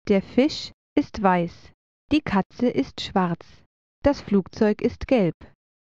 Der Fisch ist weiß, die Katze ist schwarz, das Flugzeug ist gelb.